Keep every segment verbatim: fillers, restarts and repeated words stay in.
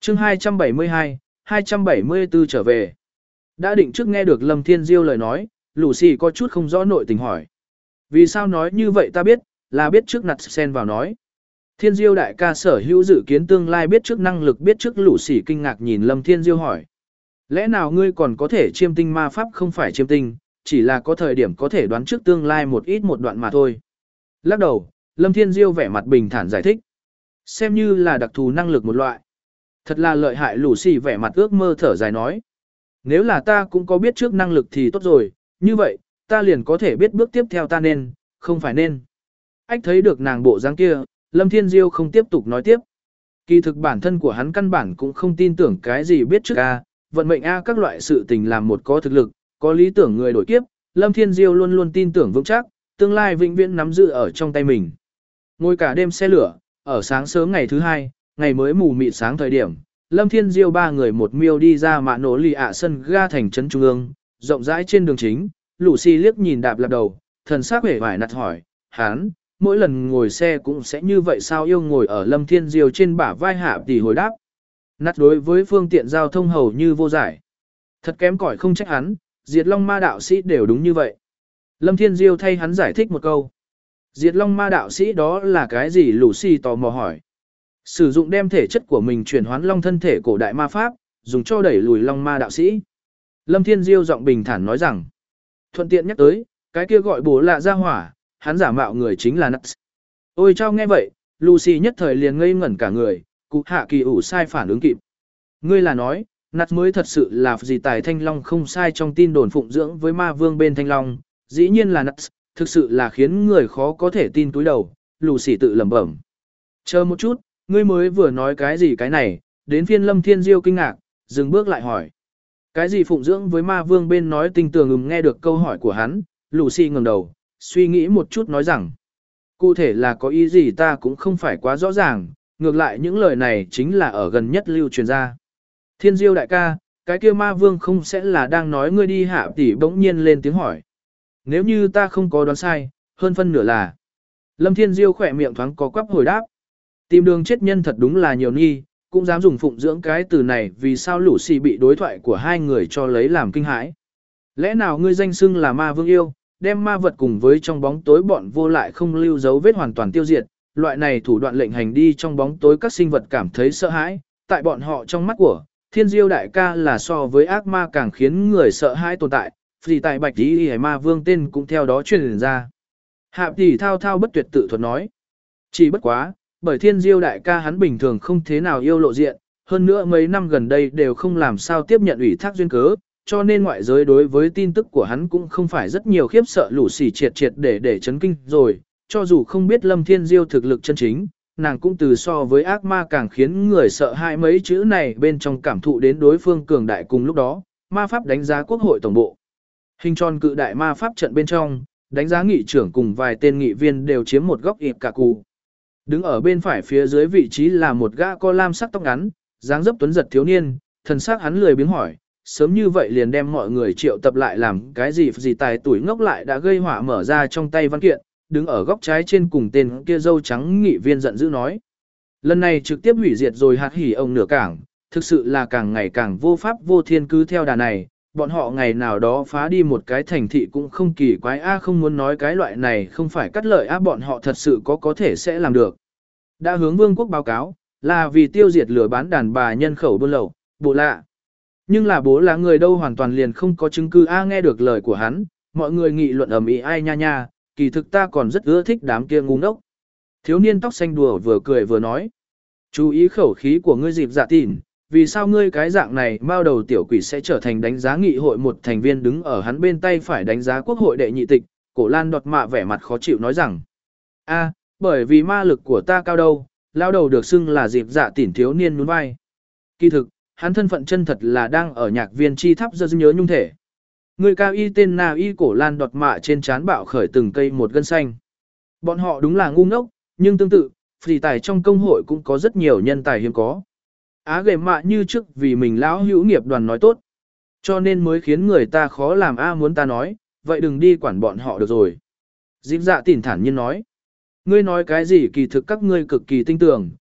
chương hai trăm bảy mươi hai, hai trăm bảy mươi tư trở về. Đã định trước nghe được Lâm Thiên Diêu lời nói, Lucy có chút không rõ nội tình hỏi. Vì sao nói như vậy ta biết, là biết trước nặt sen vào nói. Thiên Diêu đại ca sở hữu dự kiến tương lai biết trước năng lực biết trước Lucy kinh ngạc nhìn Lâm Thiên Diêu hỏi. Lẽ nào ngươi còn có thể chiêm tinh ma pháp không phải chiêm tinh, chỉ là có thời điểm có thể đoán trước tương lai một ít một đoạn mà thôi. Lắc đầu, Lâm Thiên Diêu vẻ mặt bình thản giải thích. Xem như là đặc thù năng lực một loại. Thật là lợi hại Lucy vẻ mặt ước mơ thở dài nói. Nếu là ta cũng có biết trước năng lực thì tốt rồi, như vậy, ta liền có thể biết bước tiếp theo ta nên, không phải nên. Ách thấy được nàng bộ dáng kia, Lâm Thiên Diêu không tiếp tục nói tiếp. Kỳ thực bản thân của hắn căn bản cũng không tin tưởng cái gì biết trước A, vận mệnh A các loại sự tình làm một có thực lực, có lý tưởng người đổi kiếp, Lâm Thiên Diêu luôn luôn tin tưởng vững chắc, tương lai vĩnh viễn nắm giữ ở trong tay mình. Ngồi cả đêm xe lửa, ở sáng sớm ngày thứ hai, ngày mới mù mịt sáng thời điểm, Lâm Thiên Diêu ba người một miêu đi ra mạ nổ lì ạ sân ga thành trấn trung ương, rộng rãi trên đường chính, Lucy liếc nhìn đạp lạp đầu, thần sắc vẻ vải nặt hỏi, hắn, mỗi lần ngồi xe cũng sẽ như vậy sao yêu ngồi ở Lâm Thiên Diêu trên bả vai hạ tỷ hồi đáp. Nặt đối với phương tiện giao thông hầu như vô giải. Thật kém cỏi không trách hắn, Diệt Long Ma đạo sĩ đều đúng như vậy. Lâm Thiên Diêu thay hắn giải thích một câu. Diệt Long Ma đạo sĩ đó là cái gì Lucy tò mò hỏi. Sử dụng đem thể chất của mình chuyển hoán long thân thể cổ đại ma pháp, dùng cho đẩy lùi Long Ma đạo sĩ. Lâm Thiên Diêu giọng bình thản nói rằng. Thuận tiện nhắc tới, cái kia gọi bố lạ ra hỏa, hắn giả mạo người chính là Nuts. Ôi chao nghe vậy, Lucy nhất thời liền ngây ngẩn cả người, cụ hạ kỳ ủ sai phản ứng kịp. Ngươi là nói, Nuts mới thật sự là gì tài thanh long không sai trong tin đồn phụng dưỡng với ma vương bên thanh long, dĩ nhiên là Nuts, thực sự là khiến người khó có thể tin túi đầu, Lucy tự lẩm bẩm. Chờ một chút, ngươi mới vừa nói cái gì cái này, đến phiên Lâm Thiên Diêu kinh ngạc, dừng bước lại hỏi. Cái gì phụng dưỡng với ma vương bên nói tinh tường ừm nghe được câu hỏi của hắn, Lucy ngẩng đầu, suy nghĩ một chút nói rằng. Cụ thể là có ý gì ta cũng không phải quá rõ ràng, ngược lại những lời này chính là ở gần nhất lưu truyền ra. Thiên Diêu đại ca, cái kia ma vương không sẽ là đang nói ngươi đi hạ tỷ bỗng nhiên lên tiếng hỏi. Nếu như ta không có đoán sai, hơn phân nửa là. Lâm Thiên Diêu khỏe miệng thoáng có quắp hồi đáp. Tìm đường chết nhân thật đúng là nhiều nghi, cũng dám dùng phụng dưỡng cái từ này vì sao Lucy bị đối thoại của hai người cho lấy làm kinh hãi. Lẽ nào ngươi danh xưng là ma vương yêu, đem ma vật cùng với trong bóng tối bọn vô lại không lưu dấu vết hoàn toàn tiêu diệt, loại này thủ đoạn lệnh hành đi trong bóng tối các sinh vật cảm thấy sợ hãi, tại bọn họ trong mắt của, Thiên Diêu đại ca là so với ác ma càng khiến người sợ hãi tồn tại, vì tại bạch tí hề ma vương tên cũng theo đó truyền ra. Hạ tỷ thao thao bất tuyệt tự thuật nói, chỉ bất quá, bởi Thiên Diêu đại ca hắn bình thường không thế nào yêu lộ diện, hơn nữa mấy năm gần đây đều không làm sao tiếp nhận ủy thác duyên cớ, cho nên ngoại giới đối với tin tức của hắn cũng không phải rất nhiều khiếp sợ lũ xỉ triệt triệt để để chấn kinh rồi, cho dù không biết Lâm Thiên Diêu thực lực chân chính, nàng cũng từ so với ác ma càng khiến người sợ hãi mấy chữ này bên trong cảm thụ đến đối phương cường đại cùng lúc đó, ma pháp đánh giá quốc hội tổng bộ. Hình tròn cự đại ma pháp trận bên trong, đánh giá nghị trưởng cùng vài tên nghị viên đều chiếm một góc ịp cả cụ. Đứng ở bên phải phía dưới vị trí là một gã có lam sắc tóc ngắn, dáng dấp tuấn giật thiếu niên, thần sắc hắn lười biếng hỏi, sớm như vậy liền đem mọi người triệu tập lại làm cái gì gì tài tuổi ngốc lại đã gây họa mở ra trong tay văn kiện, đứng ở góc trái trên cùng tên kia dâu trắng nghị viên giận dữ nói. Lần này trực tiếp hủy diệt rồi hạt hỉ ông nửa cảng, thực sự là càng ngày càng vô pháp vô thiên cứ theo đà này, bọn họ ngày nào đó phá đi một cái thành thị cũng không kỳ quái a không muốn nói cái loại này không phải cắt lợi a bọn họ thật sự có có thể sẽ làm được. Đã hướng vương quốc báo cáo, là vì tiêu diệt lừa bán đàn bà nhân khẩu buôn lậu, bộ lạ. Nhưng là bố là người đâu hoàn toàn liền không có chứng cứ a nghe được lời của hắn, mọi người nghị luận ầm ĩ ai nha nha, kỳ thực ta còn rất ưa thích đám kia ngu ngốc. Thiếu niên tóc xanh đùa vừa cười vừa nói. Chú ý khẩu khí của ngươi dịp dạ tỉn, vì sao ngươi cái dạng này mao đầu tiểu quỷ sẽ trở thành đánh giá nghị hội một thành viên đứng ở hắn bên tay phải đánh giá quốc hội đệ nhị tịch, cổ lan đọt mạ vẻ mặt khó chịu nói rằng. A, bởi vì ma lực của ta cao đâu, lao đầu được xưng là dịp dạ tỉn thiếu niên nhún vai. Kỳ thực, hắn thân phận chân thật là đang ở nhạc viên chi tháp dơ nhớ nhung thể. Người cao y tên nào y cổ lan đọt mạ trên trán bạo khởi từng cây một gân xanh. Bọn họ đúng là ngu ngốc, nhưng tương tự, phỉ tài trong công hội cũng có rất nhiều nhân tài hiếm có. Á ghề mạ như trước vì mình lão hữu nghiệp đoàn nói tốt. Cho nên mới khiến người ta khó làm a muốn ta nói, vậy đừng đi quản bọn họ được rồi. Dịp dạ tỉn thản nhiên nói. Ngươi nói cái gì kỳ thực các ngươi cực kỳ tinh tưởng,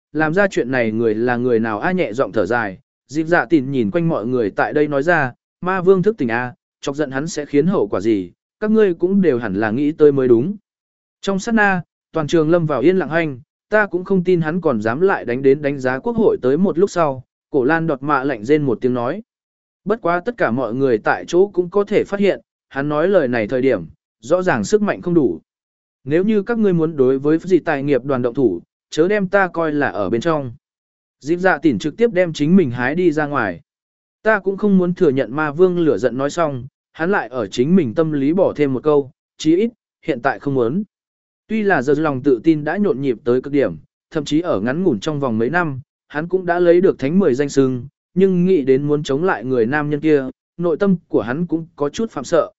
làm ra chuyện này người là người nào a nhẹ giọng thở dài, dịp dạ tìn nhìn quanh mọi người tại đây nói ra, ma vương thức tỉnh a, chọc giận hắn sẽ khiến hậu quả gì, các ngươi cũng đều hẳn là nghĩ tới mới đúng. Trong sát na, toàn trường lâm vào yên lặng hành, ta cũng không tin hắn còn dám lại đánh đến đánh giá quốc hội tới một lúc sau, cổ lan đọt mạ lạnh rên một tiếng nói. Bất quá tất cả mọi người tại chỗ cũng có thể phát hiện, hắn nói lời này thời điểm, rõ ràng sức mạnh không đủ. Nếu như các ngươi muốn đối với gì tài nghiệp đoàn động thủ, chớ đem ta coi là ở bên trong. Dịp dạ tỉn trực tiếp đem chính mình hái đi ra ngoài. Ta cũng không muốn thừa nhận ma vương lửa giận nói xong, hắn lại ở chính mình tâm lý bỏ thêm một câu, chí ít, hiện tại không muốn. Tuy là giờ lòng tự tin đã nhộn nhịp tới cực điểm, thậm chí ở ngắn ngủn trong vòng mấy năm, hắn cũng đã lấy được thánh mười danh sưng, nhưng nghĩ đến muốn chống lại người nam nhân kia, nội tâm của hắn cũng có chút phạm sợ.